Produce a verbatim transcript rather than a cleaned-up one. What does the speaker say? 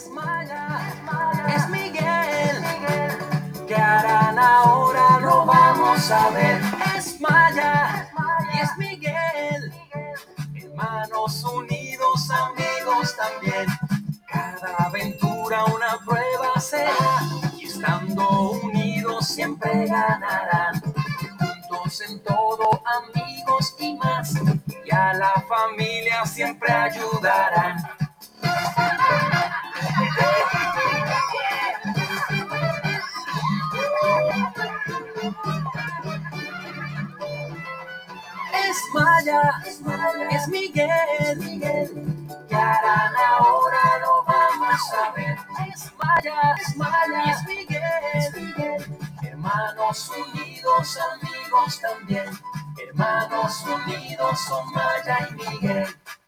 es Maya, es Miguel. ¿Qué harán ahora? Lo vamos a ver. Es Maya y es Miguel. Hermanos unidos, amigos también. Cada aventura una prueba será. Y estando unidos siempre ganarán. Juntos en todo, amigos y más. Y a la familia siempre ayudarán. Es Maya, es Miguel, Miguel. ¿Qué harán ahora? Lo vamos a ver. Es Maya, es Maya, y es Miguel, Miguel. Hermanos unidos, amigos también. Hermanos unidos son Maya y Miguel.